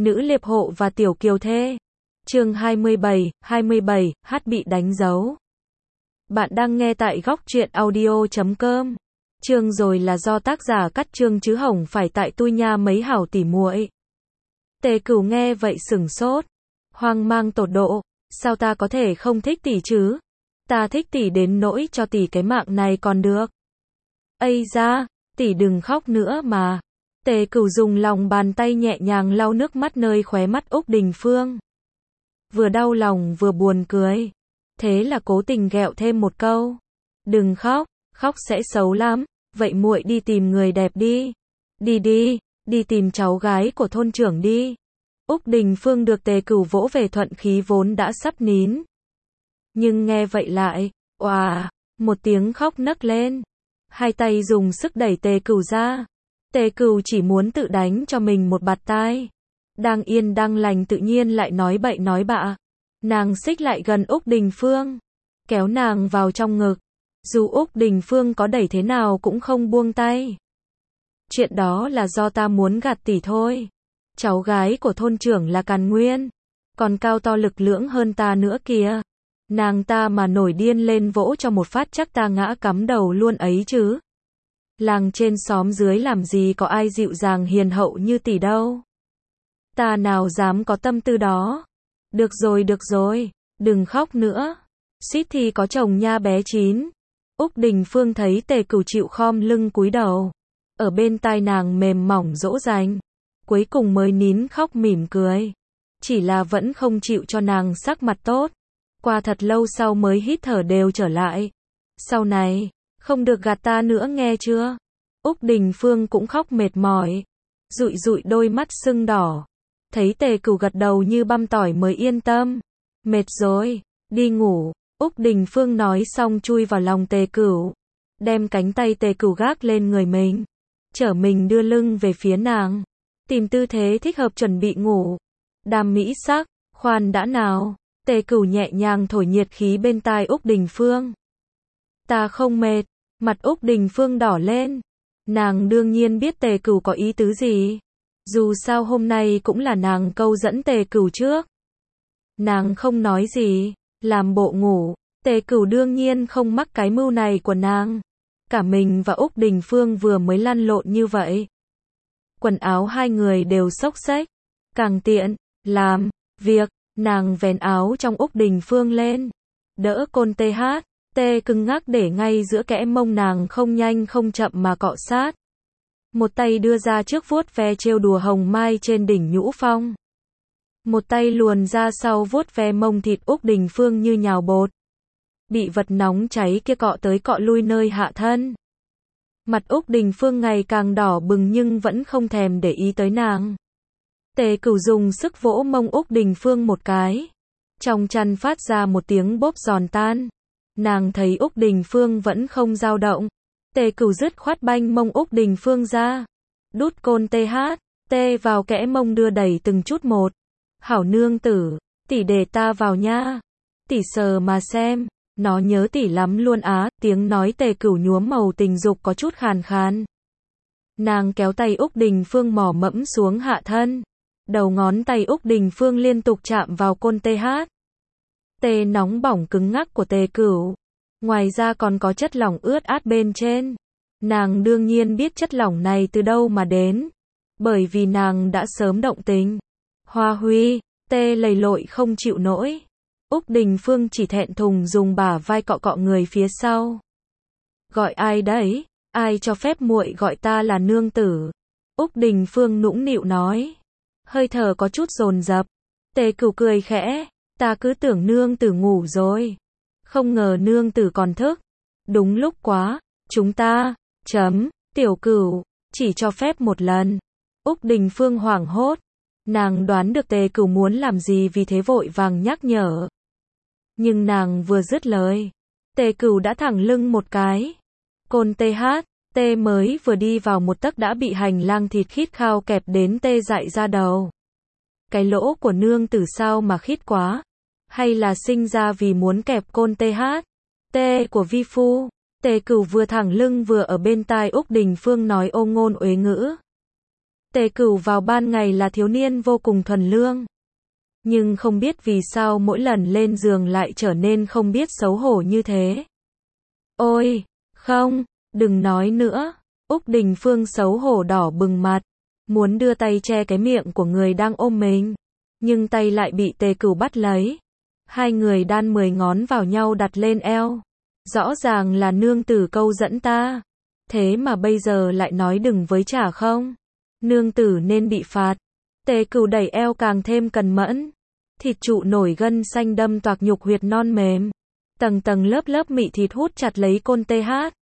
Nữ liệp hộ và tiểu kiều thê. Chương 27, hát bị đánh dấu. Bạn đang nghe tại góc truyện audio.com. Chương rồi là do tác giả cắt chương chứ hổng phải tại tui nha mấy hảo tỉ muội. Tề Cửu nghe vậy sửng sốt, hoang mang tột độ, sao ta có thể không thích tỷ chứ? Ta thích tỷ đến nỗi cho tỷ cái mạng này còn được. Ây da, tỷ đừng khóc nữa mà. Tề Cửu dùng lòng bàn tay nhẹ nhàng lau nước mắt nơi khóe mắt Úc Đình Phương. Vừa đau lòng vừa buồn cười. Thế là cố tình ghẹo thêm một câu. Đừng khóc, khóc sẽ xấu lắm. Vậy muội đi tìm người đẹp đi. Đi tìm cháu gái của thôn trưởng đi. Úc Đình Phương được Tề Cửu vỗ về thuận khí vốn đã sắp nín. Nhưng nghe vậy lại, một tiếng khóc nấc lên. Hai tay dùng sức đẩy Tề Cửu ra. Tề Cửu chỉ muốn tự đánh cho mình một bạt tai. Đang yên đang lành tự nhiên lại nói bậy nói bạ. Nàng xích lại gần Úc Đình Phương, kéo nàng vào trong ngực. Dù Úc Đình Phương có đẩy thế nào cũng không buông tay. Chuyện đó là do ta muốn gạt tỷ thôi. Cháu gái của thôn trưởng là Càn Nguyên, còn cao to lực lưỡng hơn ta nữa kìa. Nàng ta mà nổi điên lên vỗ cho một phát chắc ta ngã cắm đầu luôn ấy chứ. Làng trên xóm dưới làm gì có ai dịu dàng hiền hậu như tỷ đâu. Ta nào dám có tâm tư đó. Được rồi, đừng khóc nữa. Suýt thì có chồng nha bé Chín. Úc Đình Phương thấy Tề Cửu chịu khom lưng cúi đầu. Ở bên tai nàng mềm mỏng dỗ dành. Cuối cùng mới nín khóc mỉm cười. Chỉ là vẫn không chịu cho nàng sắc mặt tốt. Qua thật lâu sau mới hít thở đều trở lại. Sau này, không được gạt ta nữa nghe chưa? Úc Đình Phương cũng khóc mệt mỏi. Dụi đôi mắt sưng đỏ. Thấy Tề Cửu gật đầu như băm tỏi mới yên tâm. Mệt rồi, đi ngủ. Úc Đình Phương nói xong chui vào lòng Tề Cửu. Đem cánh tay Tề Cửu gác lên người mình. Trở mình đưa lưng về phía nàng. Tìm tư thế thích hợp chuẩn bị ngủ. Đàm mỹ sắc, khoan đã nào. Tề Cửu nhẹ nhàng thổi nhiệt khí bên tai Úc Đình Phương. Ta không mệt. Mặt Úc Đình Phương đỏ lên. Nàng đương nhiên biết Tề Cửu có ý tứ gì. Dù sao hôm nay cũng là nàng câu dẫn Tề Cửu trước. Nàng không nói gì, làm bộ ngủ. Tề Cửu đương nhiên không mắc cái mưu này của nàng. Cả mình và Úc Đình Phương vừa mới lăn lộn như vậy. Quần áo hai người đều xốc xếch. Càng tiện, làm, việc, nàng vén áo trong Úc Đình Phương lên. Đỡ côn tê cứng ngắc để ngay giữa kẽ mông nàng không nhanh không chậm mà cọ sát. Một tay đưa ra trước vuốt ve trêu đùa hồng mai trên đỉnh nhũ phong. Một tay luồn ra sau vuốt ve mông thịt Úc Đình Phương như nhào bột. Bị vật nóng cháy kia cọ tới cọ lui nơi hạ thân. Mặt Úc Đình Phương ngày càng đỏ bừng nhưng vẫn không thèm để ý tới nàng. Tề Cửu dùng sức vỗ mông Úc Đình Phương một cái. Trong chăn phát ra một tiếng bốp giòn tan. Nàng thấy Úc Đình Phương vẫn không dao động. Tề Cửu dứt khoát banh mông Úc Đình Phương ra. Đút côn tê vào kẽ mông đưa đẩy từng chút một. Hảo nương tử, tỷ để ta vào nha. Tỷ sờ mà xem, nó nhớ tỷ lắm luôn á. Tiếng nói Tề Cửu nhuốm màu tình dục có chút khàn khàn. Nàng kéo tay Úc Đình Phương mò mẫm xuống hạ thân. Đầu ngón tay Úc Đình Phương liên tục chạm vào côn tê nóng bỏng cứng ngắc của Tề Cửu. Ngoài ra còn có chất lỏng ướt át bên trên. Nàng đương nhiên biết chất lỏng này từ đâu mà đến. Bởi vì nàng đã sớm động tình. Hoa huy, tê lầy lội không chịu nổi. Úc Đình Phương chỉ thẹn thùng dùng bả vai cọ cọ người phía sau. Gọi ai đấy? Ai cho phép muội gọi ta là nương tử? Úc Đình Phương nũng nịu nói. Hơi thở có chút dồn dập. Tề Cửu cười khẽ. Ta cứ tưởng nương tử ngủ rồi. Không ngờ nương tử còn thức. Đúng lúc quá. Chúng ta, tiểu Cửu, chỉ cho phép một lần. Úc Đình Phương hoảng hốt. Nàng đoán được Tề Cửu muốn làm gì vì thế vội vàng nhắc nhở. Nhưng nàng vừa dứt lời. Tề Cửu đã thẳng lưng một cái. Côn tê mới vừa đi vào một tấc đã bị hành lang thịt khít khao kẹp đến tê dại ra đầu. Cái lỗ của nương tử sao mà khít quá. Hay là sinh ra vì muốn kẹp côn tê của vi phu. Tề Cửu vừa thẳng lưng vừa ở bên tai Úc Đình Phương nói ô ngôn uế ngữ. Tề Cửu vào ban ngày là thiếu niên vô cùng thuần lương. Nhưng không biết vì sao mỗi lần lên giường lại trở nên không biết xấu hổ như thế. Ôi, không, đừng nói nữa. Úc Đình Phương xấu hổ đỏ bừng mặt, muốn đưa tay che cái miệng của người đang ôm mình. Nhưng tay lại bị Tề Cửu bắt lấy. Hai người đan 10 ngón vào nhau đặt lên eo. Rõ ràng là nương tử câu dẫn ta. Thế mà bây giờ lại nói đừng với chả không. Nương tử nên bị phạt. Tề Cửu đẩy eo càng thêm cần mẫn. Thịt trụ nổi gân xanh đâm toạc nhục huyệt non mềm. Tầng tầng lớp lớp mị thịt hút chặt lấy côn TH.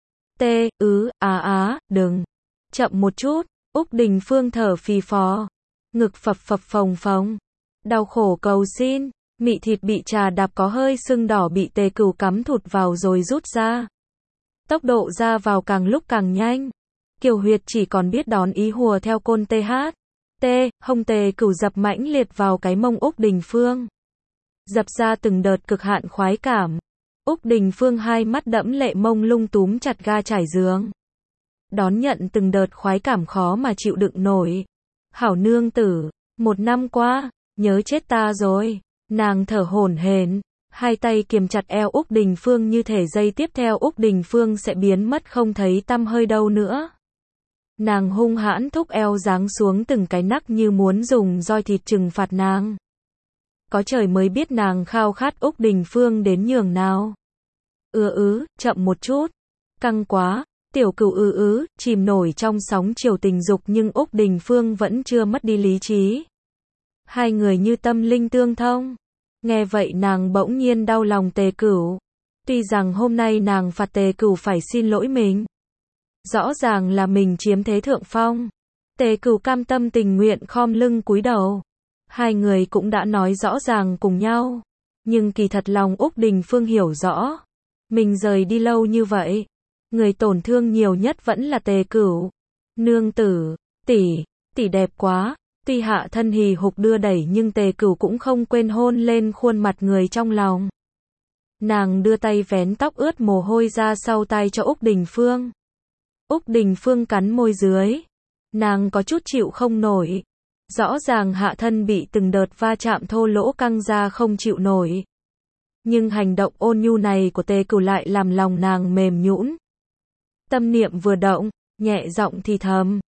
Đừng. Chậm một chút. Úc Đình Phương thở phì phò. Ngực phập phập phồng phồng. Đau khổ cầu xin. Mị thịt bị trà đạp có hơi sưng đỏ bị Tề Cửu cắm thụt vào rồi rút ra. Tốc độ ra vào càng lúc càng nhanh. Kiều huyệt chỉ còn biết đón ý hùa theo côn TH. Hông Tề Cửu dập mãnh liệt vào cái mông Úc Đình Phương. Dập ra từng đợt cực hạn khoái cảm. Úc Đình Phương hai mắt đẫm lệ mông lung túm chặt ga trải giường. Đón nhận từng đợt khoái cảm khó mà chịu đựng nổi. Hảo nương tử, 1 năm qua, nhớ chết ta rồi. Nàng thở hổn hển, hai tay kiềm chặt eo Úc Đình Phương như thể giây tiếp theo Úc Đình Phương sẽ biến mất không thấy tăm hơi đâu nữa. Nàng hung hãn thúc eo giáng xuống từng cái nắc như muốn dùng roi thịt trừng phạt nàng. Có trời mới biết nàng khao khát Úc Đình Phương đến nhường nào. Chậm một chút. Căng quá. Tiểu Cửu chìm nổi trong sóng chiều tình dục nhưng Úc Đình Phương vẫn chưa mất đi lý trí. Hai người như tâm linh tương thông. Nghe vậy nàng bỗng nhiên đau lòng Tề Cửu. Tuy rằng hôm nay nàng phạt Tề Cửu phải xin lỗi mình. Rõ ràng là mình chiếm thế thượng phong. Tề Cửu cam tâm tình nguyện khom lưng cúi đầu. Hai người cũng đã nói rõ ràng cùng nhau. Nhưng kỳ thật lòng Úc Đình Phương hiểu rõ. Mình rời đi lâu như vậy. Người tổn thương nhiều nhất vẫn là Tề Cửu. Nương tử, tỷ đẹp quá. Tuy hạ thân hì hục đưa đẩy nhưng Tề Cửu cũng không quên hôn lên khuôn mặt người trong lòng. Nàng đưa tay vén tóc ướt mồ hôi ra sau tai cho Úc Đình Phương. Úc Đình Phương cắn môi dưới. Nàng có chút chịu không nổi. Rõ ràng hạ thân bị từng đợt va chạm thô lỗ căng ra không chịu nổi. Nhưng hành động ôn nhu này của Tề Cửu lại làm lòng nàng mềm nhũn. Tâm niệm vừa động, nhẹ giọng thì thầm,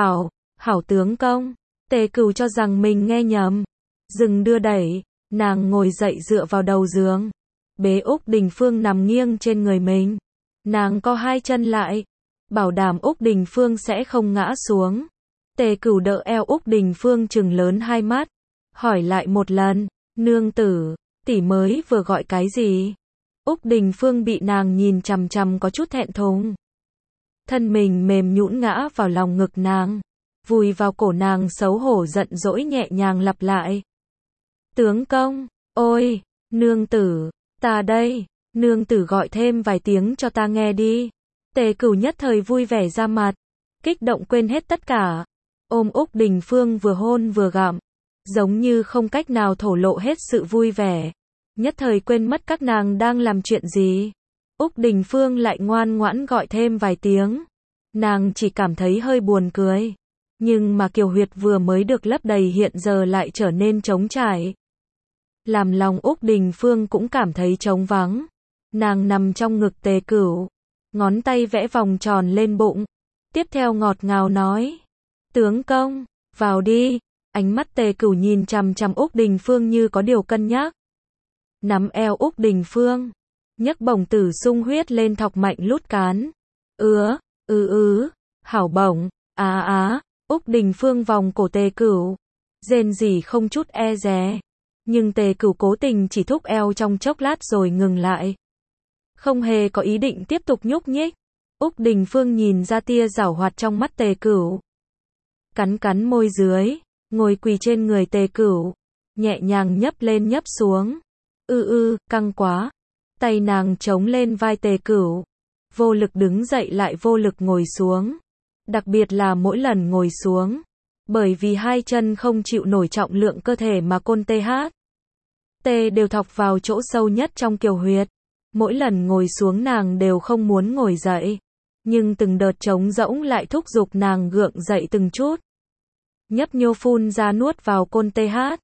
hảo tướng công. Tề Cửu cho rằng mình nghe nhầm. Dừng đưa đẩy, nàng ngồi dậy dựa vào đầu giường. Bế Úc Đình Phương nằm nghiêng trên người mình. Nàng co hai chân lại, bảo đảm Úc Đình Phương sẽ không ngã xuống. Tề Cửu đỡ eo Úc Đình Phương trừng lớn hai mắt. Hỏi lại một lần, nương tử, tỷ mới vừa gọi cái gì? Úc Đình Phương bị nàng nhìn chằm chằm có chút thẹn thùng. Thân mình mềm nhũn ngã vào lòng ngực nàng. Vùi vào cổ nàng xấu hổ giận dỗi nhẹ nhàng lặp lại. Tướng công, ôi, nương tử, ta đây, nương tử gọi thêm vài tiếng cho ta nghe đi. Tề Cửu nhất thời vui vẻ ra mặt, kích động quên hết tất cả. Ôm Úc Đình Phương vừa hôn vừa gặm, giống như không cách nào thổ lộ hết sự vui vẻ. Nhất thời quên mất các nàng đang làm chuyện gì. Úc Đình Phương lại ngoan ngoãn gọi thêm vài tiếng. Nàng chỉ cảm thấy hơi buồn cười. Nhưng mà kiều huyệt vừa mới được lấp đầy hiện giờ lại trở nên trống trải. Làm lòng Úc Đình Phương cũng cảm thấy trống vắng. Nàng nằm trong ngực Tề Cửu. Ngón tay vẽ vòng tròn lên bụng. Tiếp theo ngọt ngào nói. Tướng công, vào đi. Ánh mắt Tề Cửu nhìn chằm chằm Úc Đình Phương như có điều cân nhắc. Nắm eo Úc Đình Phương. Nhấc bổng tử sung huyết lên thọc mạnh lút cán. Hảo bổng. Úc Đình Phương vòng cổ Tề Cửu. Rên rỉ không chút e dè. Nhưng Tề Cửu cố tình chỉ thúc eo trong chốc lát rồi ngừng lại. Không hề có ý định tiếp tục nhúc nhích. Úc Đình Phương nhìn ra tia giảo hoạt trong mắt Tề Cửu. Cắn môi dưới. Ngồi quỳ trên người Tề Cửu. Nhẹ nhàng nhấp lên nhấp xuống. Căng quá. Tay nàng chống lên vai Tề Cửu. Vô lực đứng dậy lại vô lực ngồi xuống. Đặc biệt là mỗi lần ngồi xuống. Bởi vì hai chân không chịu nổi trọng lượng cơ thể mà côn TH. Đều thọc vào chỗ sâu nhất trong kiều huyệt. Mỗi lần ngồi xuống nàng đều không muốn ngồi dậy. Nhưng từng đợt trống rỗng lại thúc giục nàng gượng dậy từng chút. nhấp nhô phun ra nuốt vào côn TH.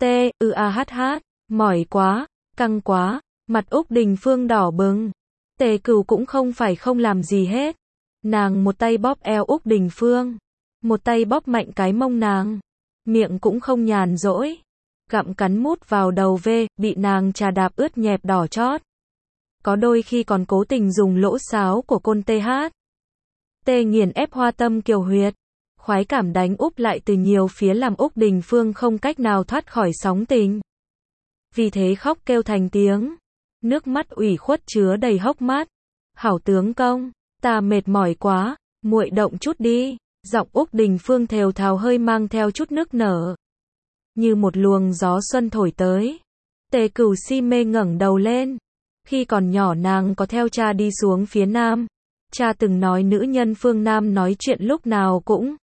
TÜAHH, mỏi quá, căng quá, mặt Úc Đình Phương đỏ bừng. Tề Cửu cũng không phải không làm gì hết. Nàng một tay bóp eo Úc Đình Phương, một tay bóp mạnh cái mông nàng. Miệng cũng không nhàn rỗi. Gặm cắn mút vào đầu bị nàng trà đạp ướt nhẹp đỏ chót. Có đôi khi còn cố tình dùng lỗ sáo của côn TH. Nghiền ép hoa tâm kiều huyệt. Khoái cảm đánh úp lại từ nhiều phía làm Úc Đình Phương không cách nào thoát khỏi sóng tình. Vì thế khóc kêu thành tiếng. Nước mắt ủy khuất chứa đầy hốc mắt. Hảo tướng công, ta mệt mỏi quá, muội động chút đi. Giọng Úc Đình Phương thều thào hơi mang theo chút nức nở. Như một luồng gió xuân thổi tới. Tề Cửu si mê ngẩng đầu lên. Khi còn nhỏ nàng có theo cha đi xuống phía Nam. Cha từng nói nữ nhân phương Nam nói chuyện lúc nào cũng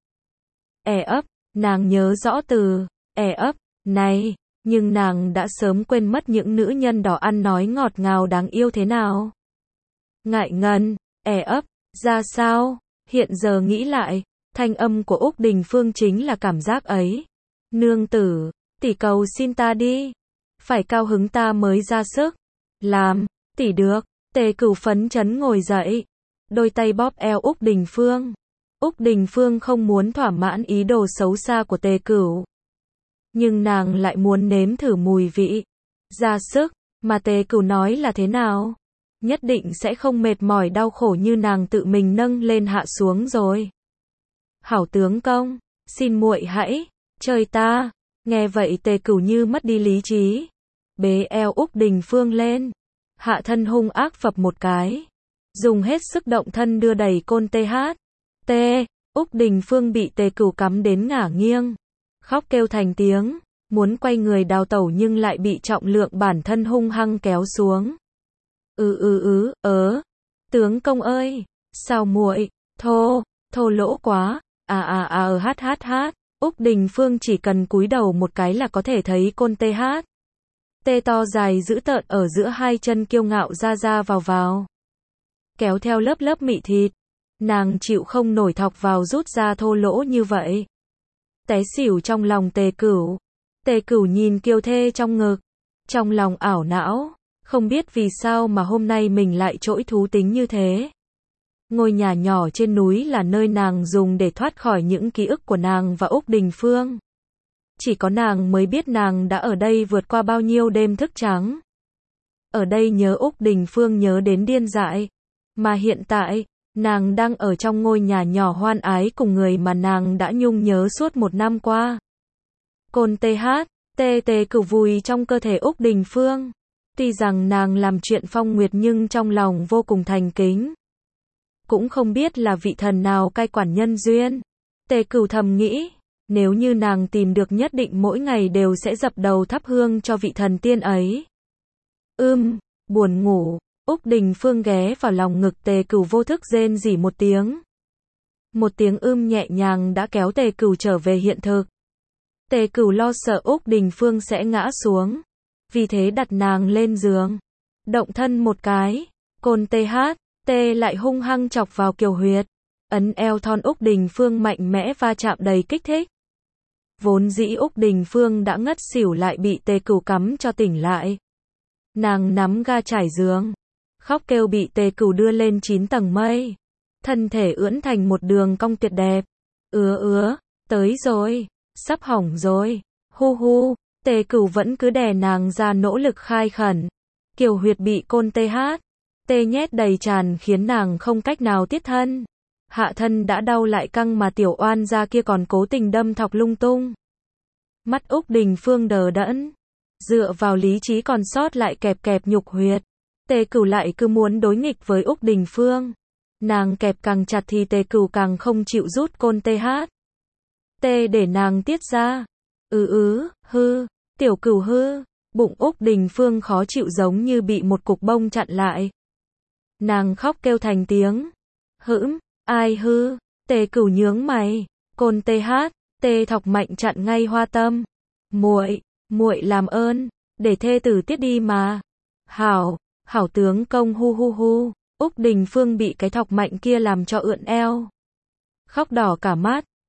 ấp, nàng nhớ rõ từ ấp này, nhưng nàng đã sớm quên mất những nữ nhân đó ăn nói ngọt ngào đáng yêu thế nào. Ngại ngần, ấp, ra sao? Hiện giờ nghĩ lại, thanh âm của Úc Đình Phương chính là cảm giác ấy. Nương tử, tỷ cầu xin ta đi. Phải cao hứng ta mới ra sức. Làm, tỷ được. Tề Cửu phấn chấn ngồi dậy. Đôi tay bóp eo Úc Đình Phương. Úc Đình Phương không muốn thỏa mãn ý đồ xấu xa của Tề Cửu. Nhưng nàng lại muốn nếm thử mùi vị. Ra sức, mà Tề Cửu nói là thế nào? Nhất định sẽ không mệt mỏi đau khổ như nàng tự mình nâng lên hạ xuống rồi. Hảo tướng công, xin muội hãy chơi ta. Nghe vậy Tề Cửu như mất đi lý trí. Bế eo Úc Đình Phương lên. Hạ thân hung ác phập một cái. Dùng hết sức động thân đưa đẩy côn TH. Úc Đình Phương bị Tề Cửu cắm đến ngả nghiêng. Khóc kêu thành tiếng. Muốn quay người đào tẩu nhưng lại bị trọng lượng bản thân hung hăng kéo xuống. Tướng công ơi. Sao muội, thô lỗ quá. HHH. Úc Đình Phương chỉ cần cúi đầu một cái là có thể thấy côn TH. To dài dữ tợn ở giữa hai chân kiêu ngạo ra vào. Kéo theo lớp lớp mị thịt. Nàng chịu không nổi thọc vào rút ra thô lỗ như vậy. Té xỉu trong lòng Tề Cửu. Tề Cửu nhìn kiều thê trong ngực. Trong lòng ảo não. Không biết vì sao mà hôm nay mình lại trỗi thú tính như thế. Ngôi nhà nhỏ trên núi là nơi nàng dùng để thoát khỏi những ký ức của nàng và Úc Đình Phương. Chỉ có nàng mới biết nàng đã ở đây vượt qua bao nhiêu đêm thức trắng. Ở đây nhớ Úc Đình Phương nhớ đến điên dại. Mà hiện tại, nàng đang ở trong ngôi nhà nhỏ hoan ái cùng người mà nàng đã nhung nhớ suốt một năm qua. Côn TH, Tề Cửu vùi trong cơ thể Úc Đình Phương. Tuy rằng nàng làm chuyện phong nguyệt nhưng trong lòng vô cùng thành kính. Cũng không biết là vị thần nào cai quản nhân duyên. Tề Cửu thầm nghĩ, nếu như nàng tìm được nhất định mỗi ngày đều sẽ dập đầu thắp hương cho vị thần tiên ấy. Buồn ngủ. Úc Đình Phương ghé vào lòng ngực Tề Cửu vô thức rên rỉ một tiếng. Một tiếng nhẹ nhàng đã kéo Tề Cửu trở về hiện thực. Tề Cửu lo sợ Úc Đình Phương sẽ ngã xuống. Vì thế đặt nàng lên giường. Động thân một cái. Côn TH. Lại hung hăng chọc vào kiều huyệt. Ấn eo thon Úc Đình Phương mạnh mẽ va chạm đầy kích thích. Vốn dĩ Úc Đình Phương đã ngất xỉu lại bị Tề Cửu cắm cho tỉnh lại. Nàng nắm ga trải giường. Khóc kêu bị Tề Cửu đưa lên 9 tầng mây. Thân thể ưỡn thành một đường cong tuyệt đẹp. Tới rồi. Sắp hỏng rồi. Hu. Tề Cửu vẫn cứ đè nàng ra nỗ lực khai khẩn. Kiều huyệt bị côn TH. Nhét đầy tràn khiến nàng không cách nào tiết thân. Hạ thân đã đau lại căng mà tiểu oan ra kia còn cố tình đâm thọc lung tung. Mắt Úc Đình Phương đờ đẫn. Dựa vào lý trí còn sót lại kẹp nhục huyệt. Tề Cửu lại cứ muốn đối nghịch với Úc Đình Phương. Nàng kẹp càng chặt thì Tề Cửu càng không chịu rút côn TH. Để nàng tiết ra. Tiểu Cửu hư. Bụng Úc Đình Phương khó chịu giống như bị một cục bông chặn lại. Nàng khóc kêu thành tiếng. Ai hư? Tề Cửu nhướng mày. Côn TH. Thọc mạnh chặn ngay hoa tâm. Muội làm ơn, để thê tử tiết đi mà. Hảo tướng công hu. Úc Đình Phương bị cái thọc mạnh kia làm cho ưỡn eo. Khóc đỏ cả mắt,